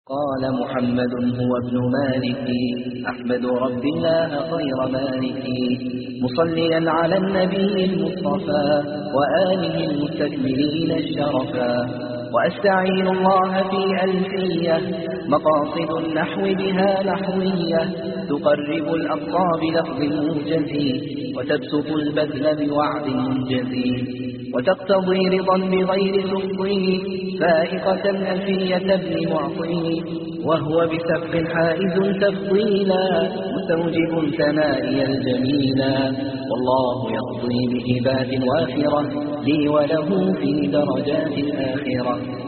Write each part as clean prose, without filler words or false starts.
قال محمد هو ابن مالك أحمد رب الله خير مالك مصليا على النبي المصطفى وآله المستكملين الشرفا وأستعين الله في ألفية مقاصد النحو بها نحوية تقرب الأقصى بلفظ موجز وتبسط البذل بوعد منجز وتقتضي رضا بغير تفضيل فائقة ألفية ابن معطي وهو بسبق حائز تفضيلا مستوجب ثنائي الجميلا والله يقضي بهبات وافرة لي وله في درجات الآخرة.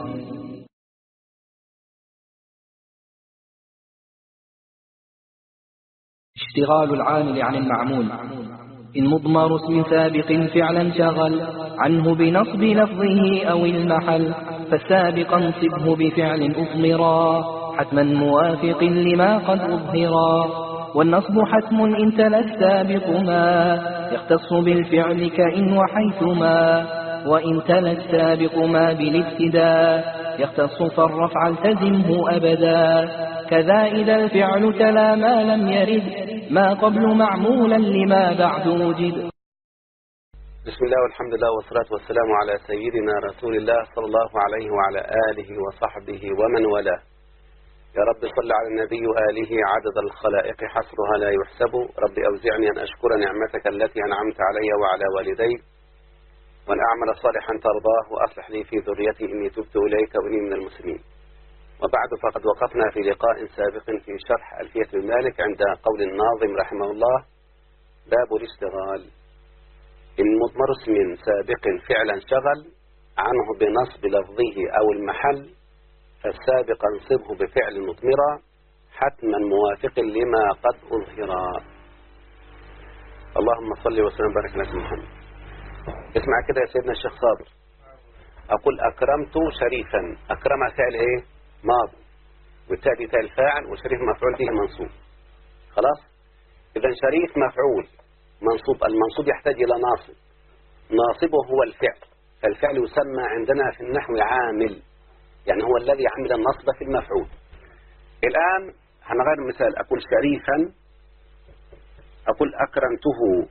اشتغال العامل عن المعمول. إن مضمر اسم سابق فعلا شغل عنه بنصب لفظه أو المحل فالسابق انصبه بفعل أضمرا حتما موافق لما قد أظهرا والنصب حتم إن تلا السابق ما يختص بالفعل كإن وحيثما وإن تلا السابق ما بالابتداء يختص فالرفع التزمه أبدا كذا إذا الفعل تلا ما لم يرد ما قبل معمولا لما بعد وجد. بسم الله والحمد لله والصلاة والسلام على سيدنا رسول الله صلى الله عليه وعلى آله وصحبه ومن والاه. يا رب صل على النبي وآله عدد الخلائق حصرها لا يحسب. رب أوزعني أن أشكر نعمتك التي أنعمت علي وعلى والدي وأن أعمل صالحا ترضاه وأصلح لي في ذريتي إني تبت إليك وإني من المسلمين. وبعد فقد وقفنا في لقاء سابق في شرح ألفية ابن مالك عند قول الناظم رحمه الله باب الاشتغال. إن مضمر اسم سابق فعلا شغل عنه بنصب لفظه أو المحل فالسابق انصبه بفعل مضمرا حتما موافق لما قد أظهرا. اللهم صل وسلم وبارك على سيدنا محمد. اسمع كده يا سيدنا الشيخ صابر. أقول أكرمت شريفا. أكرم فعل إيه؟ ماضي والتالي تاء الفاعل وشريف مفعول به منصوب. خلاص. إذا شريف مفعول منصوب. المنصوب يحتاج إلى ناصب. ناصبه هو الفعل. فالفعل يسمى عندنا في النحو عامل يعني هو الذي عمل النصب في المفعول. الآن هنغير المثال. أقول شريفا أقول أكرمته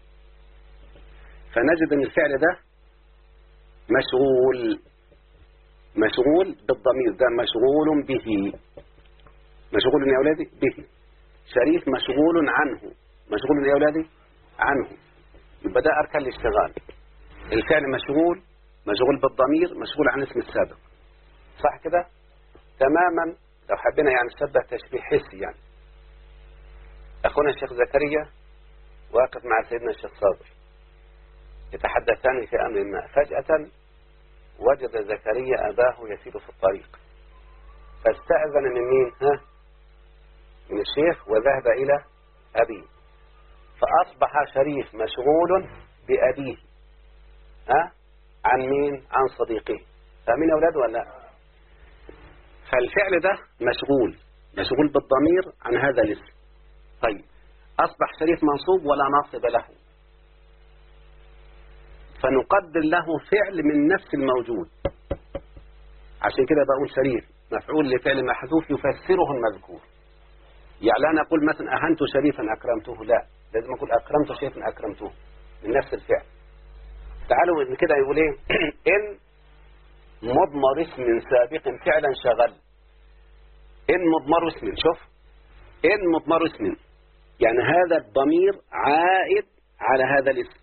فنجد أن الفعل ده مشغول بالضمير ده مشغول به. مشغول يا أولادي به. شريف مشغول عنه. مشغول يا أولادي عنه. يبقى ده أركان الاشتغال. الفعل مشغول بالضمير مشغول عن اسم السابق. صح كده تماما. لو حبينا يعني نشبه تشبيه حسي يعني أخونا الشيخ زكريا واقف مع سيدنا الشيخ صابر يتحدثان في أمر ما فجأة وجد زكريا أباه يسير في الطريق فاستأذن من مين؟ من الشيخ وذهب إلى أبيه فأصبح شريف مشغول بأبيه عن مين؟ عن صديقه. فمن أولاده ولا لا؟ فالفعل ده مشغول بالضمير عن هذا الاسم. طيب أصبح شريف منصوب ولا ناصب له فنقدر له فعل من نفس الموجود. عشان كده بقول شريف مفعول لفعل محذوف يفسره المذكور. يعني لا نقول مثلا أهنت شريفا أكرمته، لا لازم أقول أكرمت شريفا أكرمته من نفس الفعل. تعالوا كده يقول إيه إن مضمر اسم سابق فعلا شغل. إن مضمر اسم شوف إن مضمر اسم يعني هذا الضمير عائد على هذا الاسم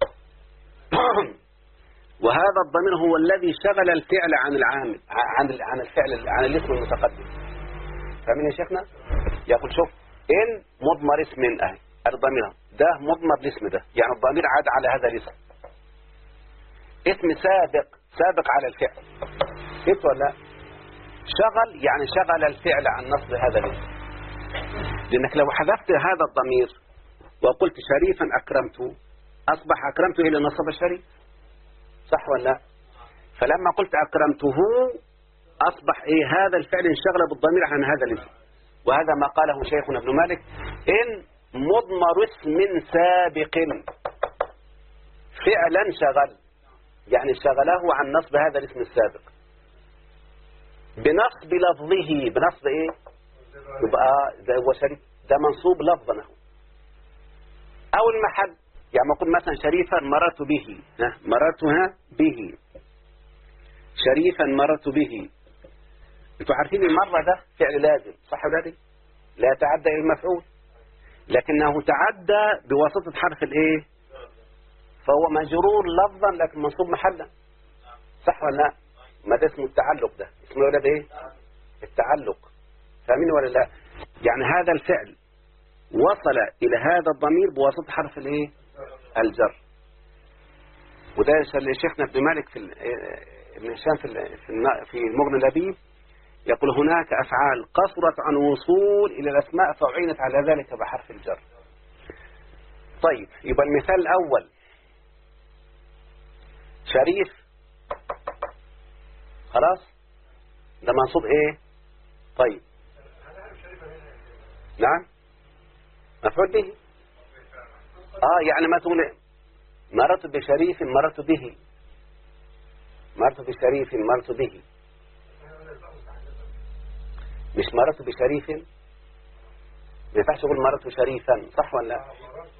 وهذا الضمير هو الذي شغل الفعل عن العامل عن الفعل عن الاسم المتقدم. فمن يا شيخنا يقول شوف إن مضمر اسم أهي الضمير ده مضمر الاسم ده يعني الضمير عاد على هذا الاسم. اسم سابق على الفعل كيف ولا شغل يعني شغل الفعل عن نصب هذا الاسم. لأنك لو حذفت هذا الضمير وقلت شريفا أكرمته أصبح أكرمته إلى نصب الشريف. صح ولا لا؟ فلما قلت أكرمته أصبح إيه هذا الفعل انشغل بالضمير عن هذا الاسم. وهذا ما قاله شيخنا ابن مالك إن مضمر اسم سابق فعلا شغل يعني شغله عن نصب هذا الاسم السابق. بنصب لفظه. بنصب ايه؟ يبقى ده هو شريف، ده منصوب لفظا اهو. او المحل، يعني ما اقول مثلا شريفا مررت به، مررت به، شريفا مررت به. انتوا عارفين المرة ده فعل لازم، صح ولا لا؟ لا يتعدى الى المفعول، لكنه تعدى بواسطة حرف الايه؟ فهو مجرور لفظا لكن منصوب محلا، صح ولا لا؟ ما ده اسمه التعلق، ده اسمه ولا ايه؟ التعلق. فاهمين ولا لا؟ يعني هذا الفعل وصل الى هذا الضمير بواسطة حرف الايه؟ الجر. وده شيخنا ابن مالك في ابن هشام في المغني اللبيب يقول هناك أفعال قصرت عن وصول إلى الأسماء فأعينت على ذلك بحرف الجر. طيب يبقى المثال الأول شريف، خلاص ده منصوب ايه؟ طيب نعم مفعول به. يعني ما تقول مررت بشريف مررت به، مررت بشريف مررت به، مش مررت بشريف. ما ينفعش تقول مررت شريفا، صح ولا لا؟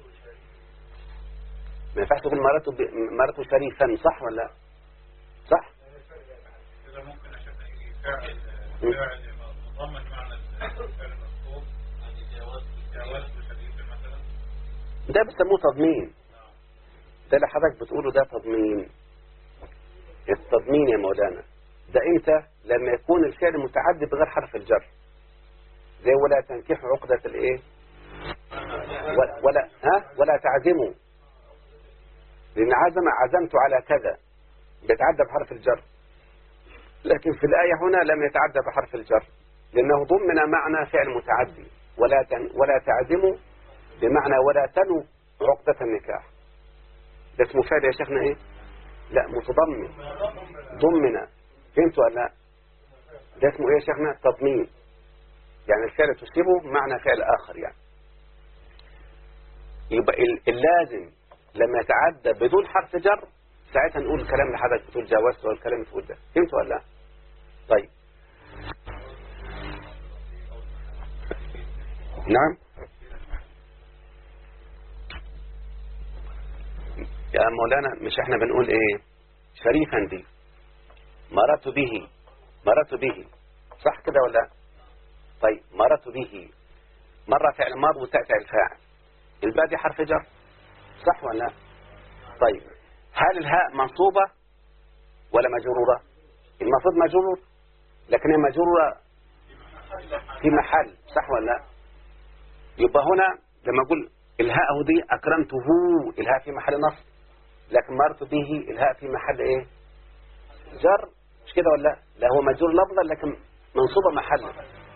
ما ينفعش تقول مررت شريفا، صح ولا لا؟ صح. إذا ممكن عشان فعل مضمن معنى الفعل المطلوب، جاوزت شريفا مثلا، ده بيسموه تضمين. ده اللي حضرتك بتقوله ده تضمين. التضمين يا مولانا ده امتى؟ لما يكون الفعل متعدي بغير حرف الجر، زي ولا تنكحوا عقدة الايه؟ ولا تعزموا، لان عزمت على كذا بيتعدى بحرف الجر. لكن في الآية هنا لم يتعدى بحرف الجر، لأنه ضمن معنى فعل متعدي. ولا تعزموا بمعنى ولا تنوا عقدة النكاح. ده اسمه فعل يا شيخنا ايه؟ لا متضمن، ضمن. فهمتوا ولا لا؟ ده اسمه ايه يا شيخنا؟ تضمين. يعني الفعل تسيبه معنى فعل آخر يعني. يبقى اللازم لما يتعدى بدون حرف جر ساعتها نقول الكلام اللي حضرتك بتقول جاوزت والكلام اللي بتقول ده. فهمت ولا لا؟ طيب نعم يا مولانا، مش احنا بنقول ايه؟ شريفا دي مررت به، صح كده ولا لا؟ طيب مررت به، مرة فعل ماض وتأتي الفاعل، الباء دي حرف جر، صح ولا لا؟ طيب هل الهاء منصوبة ولا مجرورة؟ المفروض مجرور، لكن هي مجرورة في محل، صح ولا لا؟ يبقى هنا لما أقول الهاء دي أكرمته، الهاء في محل نصب، لكن مررت به الهاء في محل ايه؟ جر، مش كده ولا لا؟ لا هو مجرور لفظا لكن منصوبة محلا.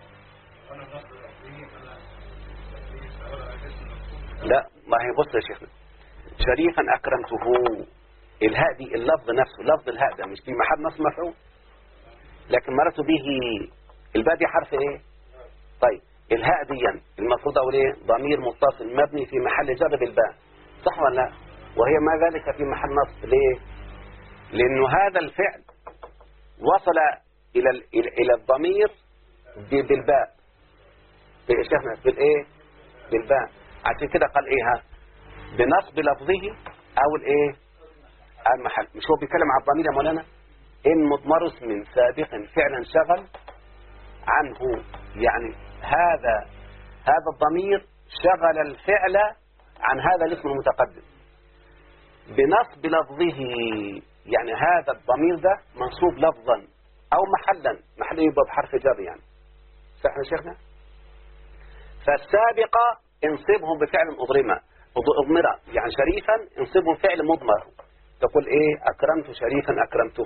لا ما هي بص يا شيخنا، شريفا أكرمته، الهاء دي اللفظ نفسه، لفظ الهاء ده مش في محل نصب مفعول، لكن مررت به الباء دي حرف ايه؟ طيب الهاء دي المفروض اقول ايه؟ ضمير متصل مبني في محل جر بالباء، صح ولا لا؟ وهي ما ذلك في محل نصب. ليه؟ لأنه هذا الفعل وصل إلى الضمير بالباء، شيخنا بالايه؟ بالباء. عشان كده قال ايه؟ بنصب لفظه او الايه؟ المحل. مش هو بيتكلم على الضمير يا مولانا؟ ان مضمر اسم سابق فعلا شغل عنه، يعني هذا الضمير شغل الفعل عن هذا الاسم المتقدم بنصب لفظه، يعني هذا الضمير ده منصوب لفظا او محلا، محل يبقى بحرف جر يعني، صح يا شيخنا؟ فالسابقة انصبهم بفعل أضمرة، يعني شريفا انصبهم فعل مضمر، تقول ايه؟ اكرمت شريفا اكرمته.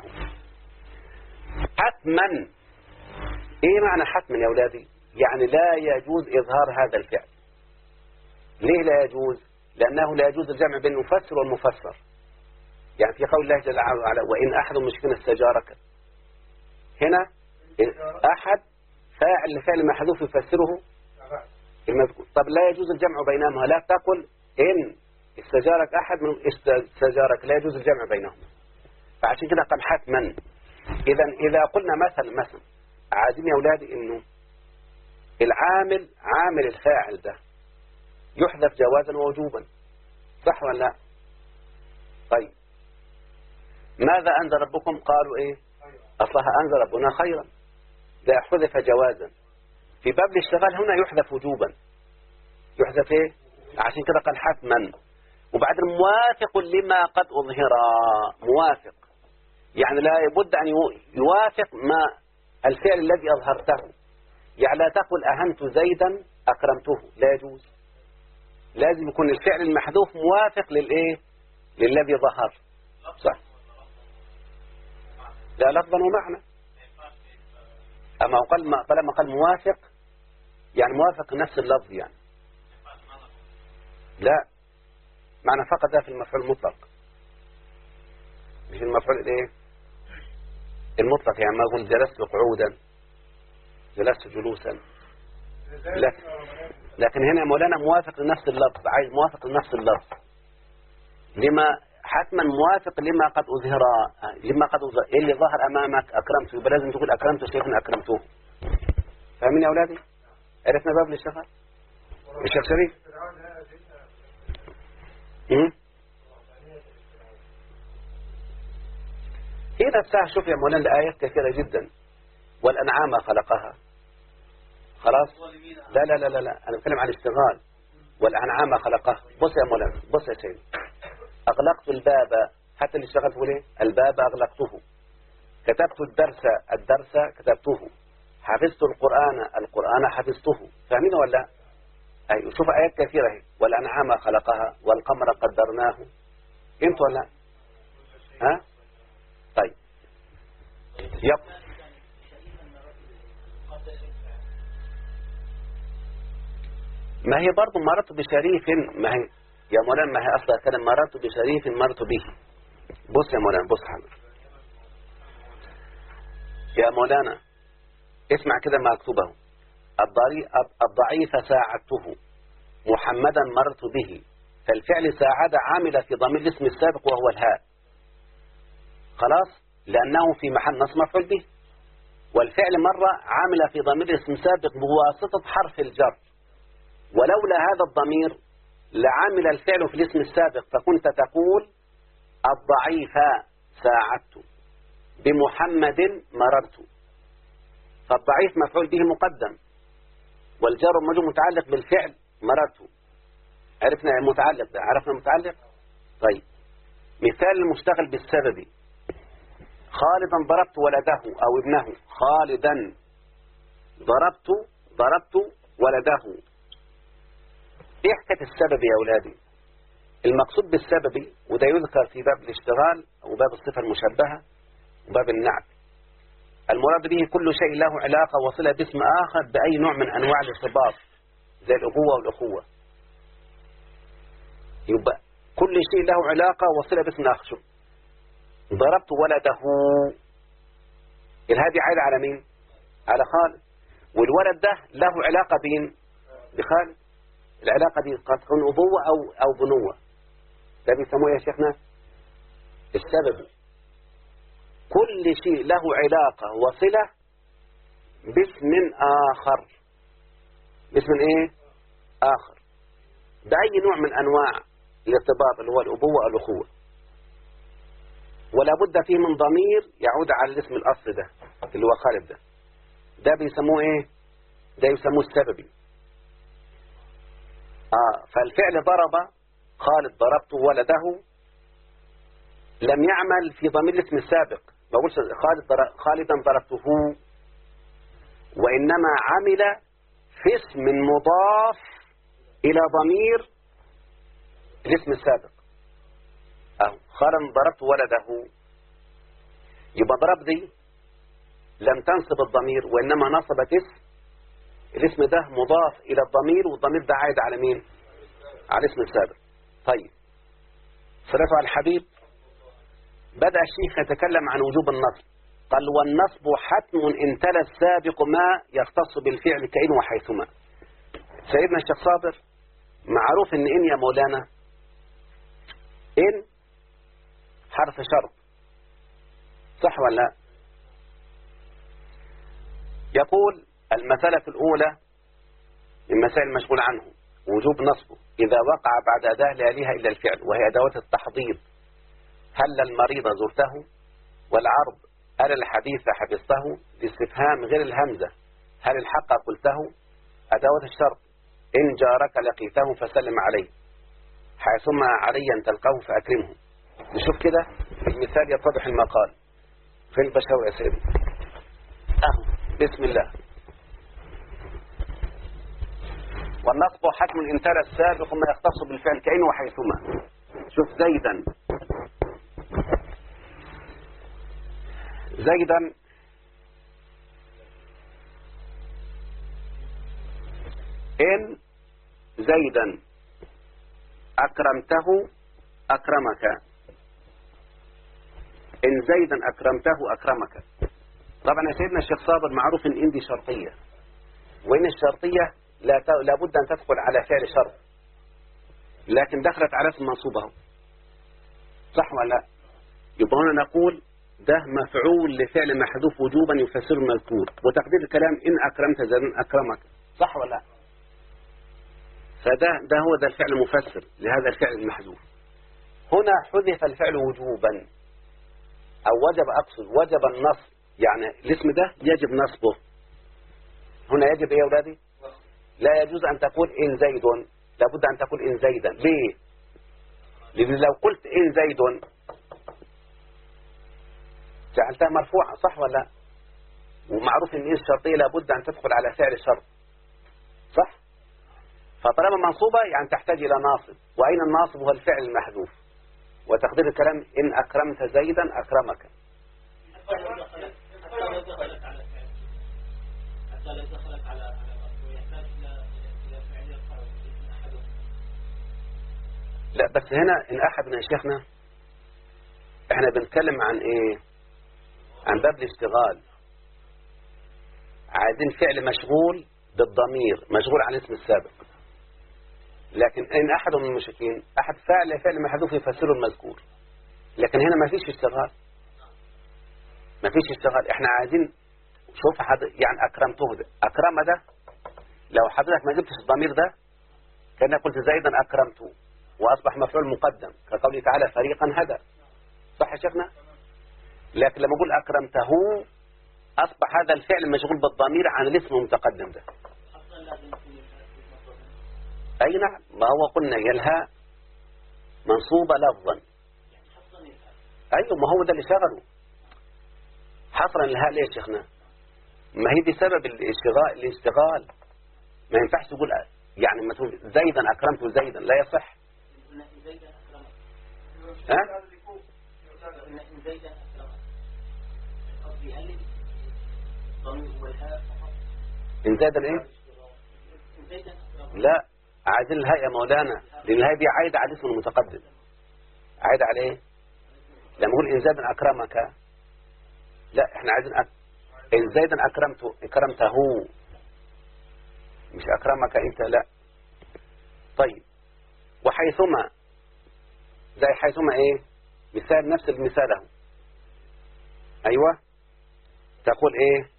حتما، ايه معنى حتما يا اولادي؟ يعني لا يجوز اظهار هذا الفعل. ليه لا يجوز؟ لانه لا يجوز الجمع بين المفسر والمفسر. يعني في قول الله جل وعلا وان احد مشركين استجارك، هنا احد فاعل لفعل محذوف يفسره المذكور. طب لا يجوز الجمع بينهما، لا تقل إن استجارك أحد من استجارك، لا يجوز الجمع بينهما. فعشان كده قال حتما. إذا قلنا مثلا عايزين يا أولادي إنه العامل عامل الفاعل ده يحذف جوازا ووجوبا، صح ولا لا؟ طيب ماذا أنزل ربكم؟ قالوا إيه؟ أصلها أنزل ربنا خيرا، ده حذف جوازا. في باب الاشتغال هنا يحذف وجوبا، يحذف إيه؟ عشان كده قال حتما. وبعد موافق لما قد أظهر، موافق يعني لا بد أن يوافق ما الفعل الذي أظهرته. يعني لا تقل أهنت زيدا أكرمته، لا يجوز، لازم يكون الفعل المحذوف موافق للإيه؟ للذي ظهر، صح؟ لا لفظا ومعنى. أما لما قال موافق يعني موافق نفس اللفظ يعني. لا معنى فقط ده في المفعول المطلق، مش المفعول الايه المطلق. يعني ما أقول جلست قعودا، جلست جلوسا، لكن هنا مولانا موافق لنفس اللفظ، عايز موافق لنفس اللفظ لما حتما موافق لما قد أظهر. إيه اللي ظهر أمامك أكرمته، يبقى لازم تقول أكرمت شيخنا أكرمته. فاهمين يا أولادي؟ عرفنا باب الاشتغال الشيخ شريف؟ هنا الساعة شوف يا مولانا الآيات كثيرة جدا. والأنعام خلقها، خلاص؟ لا لا لا لا, لا. أنا بتكلم عن الاشتغال. والأنعام خلقها. بص يا مولانا، بص يا سيدي، أغلقت الباب، حتى اللي اشتغلت ليه؟ الباب أغلقته. كتبت الدرس كتبته. حفظت القرآن حفظته. فاهمين ولا؟ أيوة شوف آيات كثيرة هي. والأنعام خلقها والقمر قدرناه. انت ولا؟ ها؟ طيب يب. ما هي برضو مررت بشريف، ما هي يا مولانا، ما هي أصلا كان مررت بشريف مررت به. بص يا مولانا، بص حاضر يا مولانا، اسمع كده ما أكتبه. الضعيف ساعدته، محمدا مررت به. فالفعل ساعد عامل في ضمير الاسم السابق وهو الهاء، خلاص، لأنه في محل نصب مفعول به. والفعل مرة عامل في ضمير الاسم السابق بواسطة حرف الجر، ولولا هذا الضمير لعامل الفعل في الاسم السابق، فكنت تقول الضعيف ساعدت، بمحمد مررت. فالضعيف مفعول به مقدم، والجر والمجرور متعلق بالفعل مررت. عرفنا المتعلق ده، عرفنا المتعلق. طيب مثال المشتغل بالسبب، خالدا ضربت ولده أو ابنه. خالدا ضربت ولده. ايه حكاية السبب يا أولادي؟ المقصود بالسبب، وده يذكر في باب الاشتغال وباب الصفة المشبهة وباب النعت، المراد به كل شيء له علاقة وصلة باسم آخر بأي نوع من أنواع الارتباط، زي الأبوة والأخوة. يبقى كل شيء له علاقة وصلة باسم آخر. شوف ضربت ولده، الهادي عائلة على مين؟ على خالد. والولد ده له علاقة بين بخالد. العلاقة دي قد تكون أبوة أو بنوة. ده بيسموه يا شيخنا السبب. كل شيء له علاقة وصلة باسم آخر. باسم إيه؟ آخر، بأي نوع من أنواع الارتباط اللي هو الأبوة أو الأخوة، ولا بد فيه من ضمير يعود على الاسم الأصلي ده اللي هو خالد ده. ده بيسموه إيه؟ ده يسموه السببي. فالفعل ضرب خالد، ضربت ولده، لم يعمل في ضمير الاسم السابق. ما بقولش خالدا ضربته، وإنما عمل في اسم مضاف إلى ضمير الاسم السابق. خالدا ضربت ولده، يبقى ضرب دي لم تنصب الضمير، وإنما نصبت اسم. الاسم ده مضاف إلى الضمير، والضمير ده عائد على مين؟ على الاسم السابق. طيب صلاة على الحبيب. بدأ الشيخ يتكلم عن وجوب النصب، قال والنصب حتم إن تلا السابق ما يختص بالفعل كإن وحيثما. سيدنا الشيخ صابر، معروف إن يا مولانا إن حرف شرط، صح ولا لا؟ يقول المسألة الأولى من مسائل المشغول عنه وجوب نصبه إذا وقع بعد أداة لا يليها إلا الفعل وهي أدوات التحضير. هل المريض زرته؟ والعرض ألا الحديث حفظته؟ الاستفهام غير الهمزة هل الحق قلته؟ أدوات الشرط إن جارك لقيته فسلم عليه حيثما عليا تلقاه فأكرمه. نشوف كده المثال يتضح المقال في البشاور يا سيدي. بسم الله. والنصب حتم إن تلا السابق ما يختص بالفعل كأن وحيثما. شوف زيدا إن زيدا أكرمته أكرمك. إن زيدا أكرمته أكرمك. طبعا يا سيدنا الشيخ صابر معروف إن دي شرطية، وإن الشرطية لا بد أن تدخل على فعل شرط، لكن دخلت على اسم منصوبه، صح ولا لا؟ يبقى هنا نقول ده مفعول لفعل محذوف وجوبا يفسر المذكور، وتقدير الكلام إن أكرمت زيدا أكرمك، صح ولا لا؟ فده هو ده الفعل المفسر لهذا الفعل المحذوف. هنا حذف الفعل وجوبا أو وجب النصب، يعني الاسم ده يجب نصبه. هنا يجب ايه يا أولادي؟ لا يجوز أن تقول إن زيد، لابد أن تقول إن زيدا. ليه؟ لأن لو قلت إن زيد جعلتها مرفوعة، صح ولا لا؟ ومعروف إن الشرطية لابد أن تدخل على فعل شرط، صح؟ فطالما منصوبة يعني تحتاج إلى ناصب، وأين الناصب؟ هو الفعل المحذوف، وتقدير الكلام إن أكرمت زيدا أكرمك. لا بس هنا إن أحد من شيخنا إحنا بنتكلم عن إيه؟ عن باب الاشتغال. عايزين فعل مشغول بالضمير، مشغول عن اسم السابق. لكن إن أحد من المشركين أحد فعل محذوف يفسره المذكور، لكن هنا ما فيش اشتغال، ما فيش اشتغال. إحنا عايزين شوف يعني أكرمته ده، أكرم ده لو حضرتك ما جبتش الضمير ده كأنك قلت زيدا أكرمته وأصبح مفعول مقدم كقوله تعالى فريقا هدى، صح يا شيخنا؟ لكن لما أقول أكرمته أصبح هذا الفعل مشغول بالضمير عن الاسم المتقدم ده. أي نعم، ما هو قلنا يلها منصوبة لفظا. أيوة، ما هو ده اللي شغله حصرا الهاء. ليه يا شيخنا؟ ما هي بسبب الاشتغال. ما ينفعش تقول يعني مثلا زيدا أكرمته زيدا، لا يصح. ها؟ إن زيدا إيه؟ لا، عايزين الهاء يا مولانا، لأن الهاء دي عايدة على الاسم المتقدم. عايدة على إيه؟ لما نقول إن زيدا أكرمك، لا إحنا عايزين إن زيدا أكرمته، مش أكرمك أنت، لا. طيب، وحيثما زي حيثما إيه؟ مثال نفس المثال اهو. أيوة، تقول إيه؟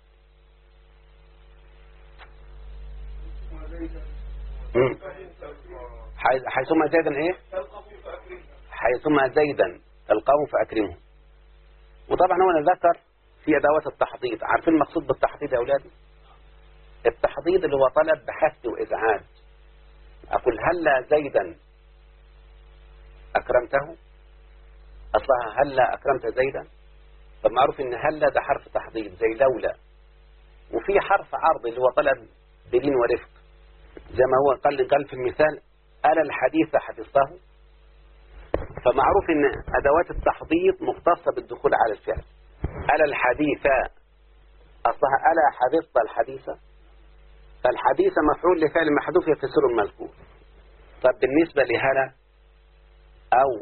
حيثما زيدا إيه؟ حيثما زيدا تلقاه فأكرمه. وطبعا هو ذكر في أدوات التحضيض. عارفين المقصود بالتحضيض يا أولادي؟ التحضيض اللي هو طلب بحث وإزعاج. أقول هلا زيدا أكرمته، أصلها هلا أكرمت زيدا. فمعروف إن هلا ده حرف تحضيض زي لولا. وفي حرف عرض اللي هو طلب بدين ورفق، زي ما هو قال في المثال ألا الحديث حفظته. فمعروف إن أدوات التحضيض مختصة بالدخول على الفعل. ألا الحديث أصلها ألا حفظت الحديث، فالحديث مفعول لفعل محذوف يفسر المذكور. طب بالنسبة لهلا أو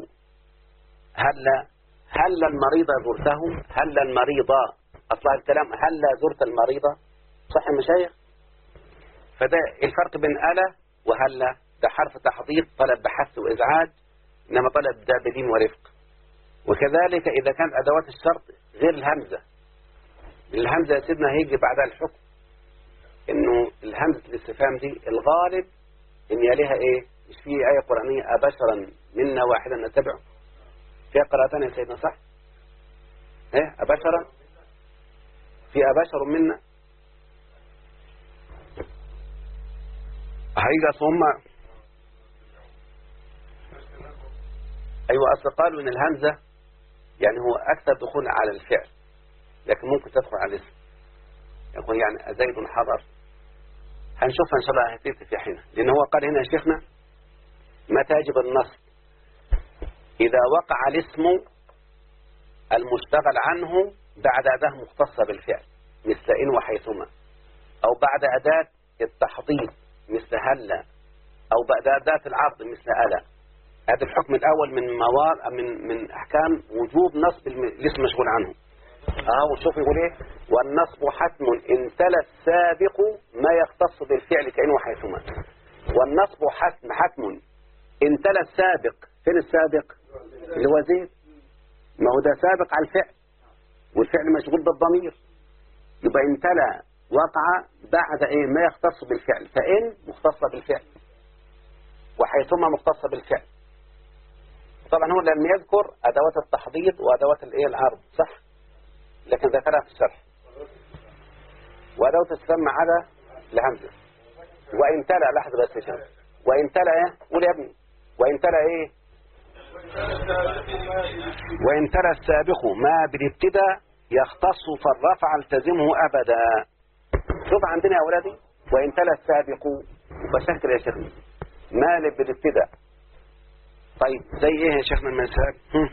هلا المريض زرته، هلا المريض أصلها الكلام هلا زرت المريض، صح المشايخ؟ فده الفرق بين ألا وهلا. ده حرف تحضيض طلب بحث وإزعاج، إنما طلب ده بدين ورفق. وكذلك إذا كانت أدوات الشرط غير الهمزة. الهمزة يا سيدنا هيجي بعدها الحكم، إنه الهمزة الاستفهام دي الغالب إن يليها إيه؟ مش في آية قرآنية أبشرا منا واحدا نتبعه؟ فيها قراءتان يا سيدنا صح؟ إيه أبشرا؟ في أبشر منا؟ حقيقة ثم أيوة أصل قالوا إن الهمزة يعني هو أكثر دخول على الفعل، لكن ممكن تدخل على الاسم، يقول يعني زيد حضر. هنشوفها إن شاء الله هتيجي في حينها، لأن هو قال هنا يا شيخنا متى يجب النصب؟ إذا وقع الاسم المشتغل عنه بعد أداة مختصة بالفعل مثل إن وحيثما، أو بعد أداة التحضيض مثل هلا، أو بعد أداة العرض مثل ألا. هذا الحكم الأول من أحكام وجوب نصب الاسم مشغول عنه. وشوف يقول إيه؟ والنصب حتم إن تلا السابق ما يختص بالفعل كأن وحيثما. والنصب حتم إن تلا السابق. فين السابق؟ اللي هو زيد، ما هو ده سابق على الفعل والفعل مشغول بالضمير، يبقى إن تلا وقع بعد إيه ما يختص بالفعل، فإن مختصة بالفعل وحيثما مختصة بالفعل. طبعا هو لم يذكر أدوات التحضيض وأدوات الإيه العرض صح، لكن ذكرها في الشرح. وأدوات تسمى على الهمزة. وإن تلا لحظة بس يا شباب، وإن تلا إيه؟ قول يا ابني. وإن تلا إيه؟ وإن تلا السابق ما بالابتداء يختص فالرفع التزمه أبدا. شوف عندنا يا أولادي وإن تلا السابق بشكل يا شيخنا ما بالابتداء. طيب زي إيه يا شيخنا المثال؟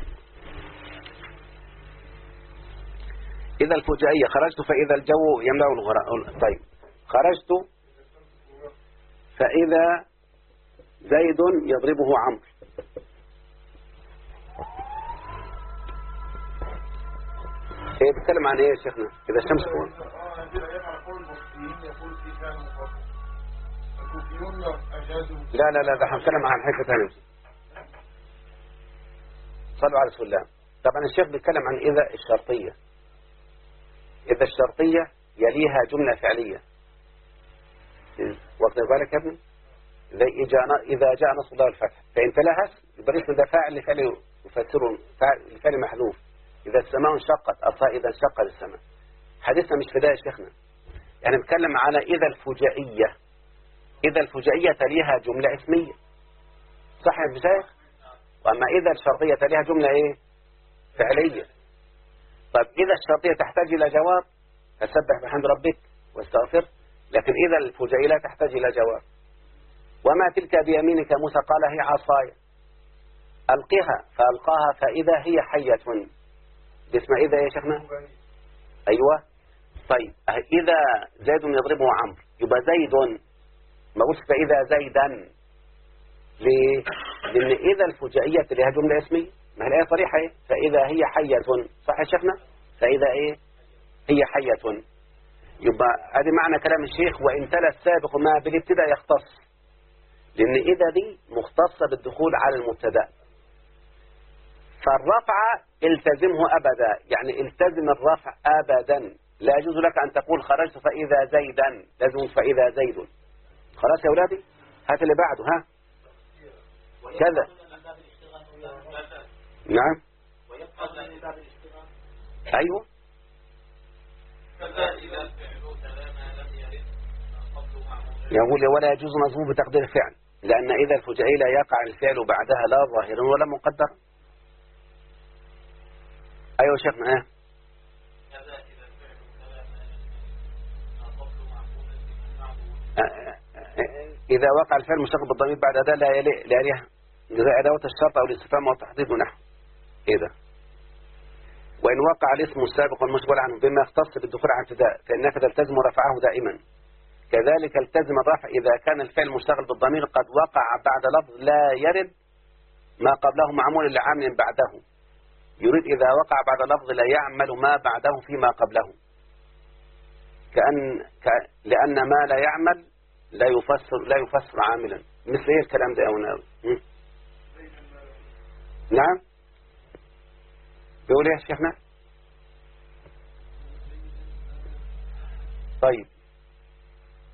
إذا الفجائية خرجت فإذا الجو يملأ الغراء. طيب خرجت فإذا زيد يضربه عمرو. ايه بتكلم عن ايه يا شيخنا؟ إذا الشمس قوم. لا ده هنتكلم عن حاجة ثانية. صلوا على رسول الله. طبعا الشيخ بيتكلم عن إذا الشرطية. إذا الشرطية يليها جملة فعلية. واخد بالك يا ابني؟ إذا جاء نصر الله والفتح فإن تلهس يبقى اسم ده فاعل لفعل يفسره لفعل محذوف. إذا السماء انشقت إذا انشق السماء. حديثنا مش في ده يا شيخنا، يعني نتكلم على إذا الفجائية. إذا الفجائية تليها جملة اسمية صح يا شيخ؟ وأما إذا الشرطية تليها جملة إيه؟ فعلية. طيب إذا الشرطية تحتاج إلى جواب فسبح بحمد ربك واستغفر، لكن إذا الفجائية لا تحتاج إلى جواب. وما تلك بيمينك موسى قال هي عصاي ألقها فألقاها فإذا هي حية. باسم إذا يا شيخنا؟ أيوة. طيب إذا زيد يضربه عمرو يبقى زيد، ما قلت فإذا زيدا. ليه؟ لأن إذا الفجائية لها جملة اسمية، ما هي الآية صريحة إيه؟ فإذا هي حية صح يا شيخنا؟ فإذا إيه؟ هي حية. يبقى هذه معنى كلام الشيخ وإن تلا السابق ما بالابتداء يختص، لأن إذا دي مختصة بالدخول على المبتدا. فالرفع التزمه أبدا، يعني التزم الرفع أبدا. لا يجوز لك أن تقول خرجت فإذا زيدا، لازم فإذا زيد. خلاص يا أولادي؟ هات اللي بعده. ها كذا. نعم أيوة. يقول ولا يجوز نصبه بتقدير الفعل، لأن إذا الفجائي لا يقع الفعل بعدها لا ظاهر ولا مقدر. أيوة شيخنا. إذا وقع الفعل مشتق بالضمير بعد أداة لا يليها زي أدوات الشرط أو الاستفهام والتحديد ونحو إيه ده. وإن وقع الاسم السابق والمشغول عنه بما يختص بالدخول على ابتداء فإنك تلتزم رفعه دائما. كذلك التزم الرفع إذا كان الفعل مشتغل بالضمير قد وقع بعد لفظ لا يرد ما قبله معمول لعامل بعده. يريد إذا وقع بعد لفظ لا يعمل ما بعده فيما قبله، لأن ما لا يعمل لا يفسر عاملا. مثل ايه الكلام ده أو نعم بيقول ايه يا شيخنا؟ طيب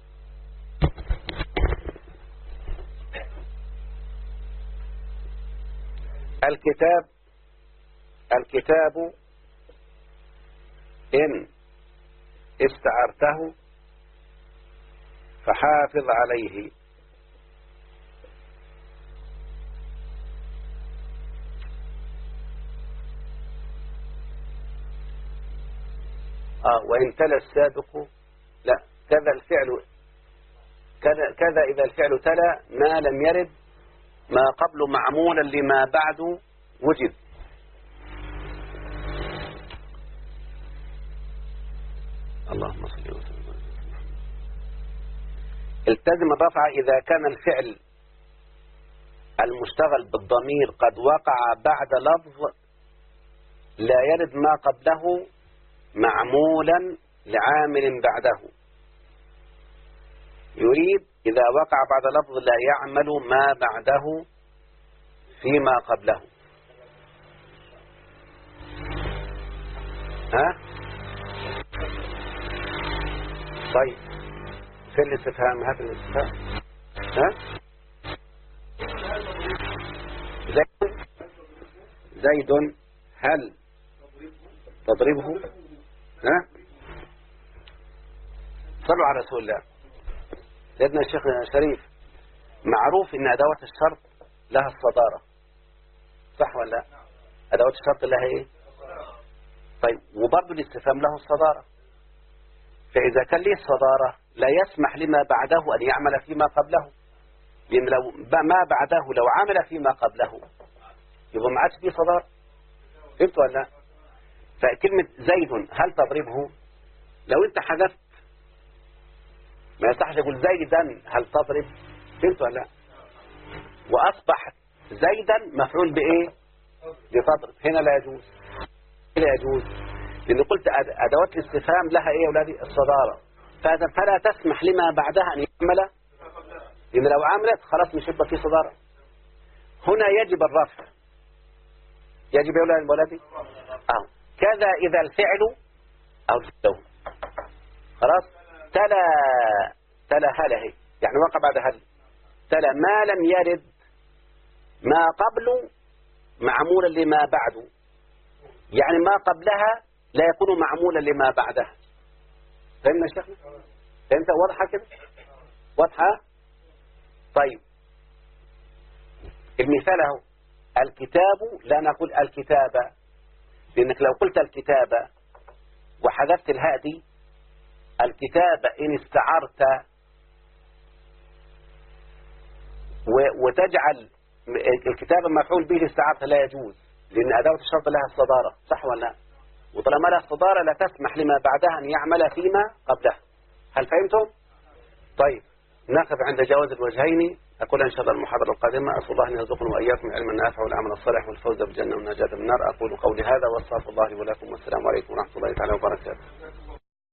الكتاب إن استعرته فحافظ عليه. وإن تلا السابق، لا، كذا الفعل، كذا إذا الفعل تلا ما لم يرد ما قبل معمولا لما بعد وجد. اللهم صل وسلم. التزم الرفع إذا كان الفعل المشتغل بالضمير قد وقع بعد لفظ لا يرد ما قبله معمولا لعامل بعده. يريد إذا وقع بعد لفظ لا يعمل ما بعده فيما قبله. ها؟ طيب في الاستفهام، هات الاستفهام. ها؟ زيد هل تضربه؟ ها؟ صلوا على رسول الله. سيدنا الشيخ شريف، معروف ان ادوات الشرط لها الصدارة، صح ولا لا؟ ادوات الشرط لها ايه؟ طيب وبرضه الاستفهام له الصدارة، فاذا كان ليه الصدارة لا يسمح لما بعده ان يعمل فيما قبله، لان لو ما بعده لو عمل فيما قبله يبقى ما عادش فيه صدارة. فهمت ولا لا؟ فكلمة زيد هل تضربه، لو انت حذفت ما يصحش يقول زيدا هل تضرب. فهمت ولا لا؟ واصبح زيدا مفعول بايه؟ بتضرب. هنا لا يجوز، لا يجوز، لان قلت ادوات الاستفهام لها ايه يا اولادي؟ الصدارة. فلا تسمح لما بعدها ان يعمل، لان لو عملت خلاص مش هيبقى في صدارة. هنا يجب الرفع، يجب يا اولادي كذا إذا الفعل أو خلاص تلا هل هي، يعني وقع بعد هل، تلا ما لم يرد ما قبل معمولا لما بعده، يعني ما قبلها لا يكون معمولا لما بعدها. فهمنا يا شيخنا؟ فهمت؟ واضحة كده؟ واضحة؟ طيب المثال اهو، الكتاب لا نقول الكتابة، لأنك لو قلت الكتابة وحذفت الهاء دي، الكتابة إن استعرت وتجعل الكتابة مفعول به لاستعارته لا يجوز، لأن أداة الشرط لها الصدارة، صح ولا لا؟ وطالما لها الصدارة لا تسمح لما بعدها أن يعمل فيما قبلها. هل فهمتم؟ طيب نقف عند جواز الوجهين. أقول إن شاء الله المحاضرة القادمة أسأل الله أن يرزقنا وإياكم علما نافعا والعمل الصالح والفوز بالجنة والنجاة من النار. أقول قولي هذا وأستغفر الله لي ولكم، والسلام عليكم ورحمة الله تعالى وبركاته.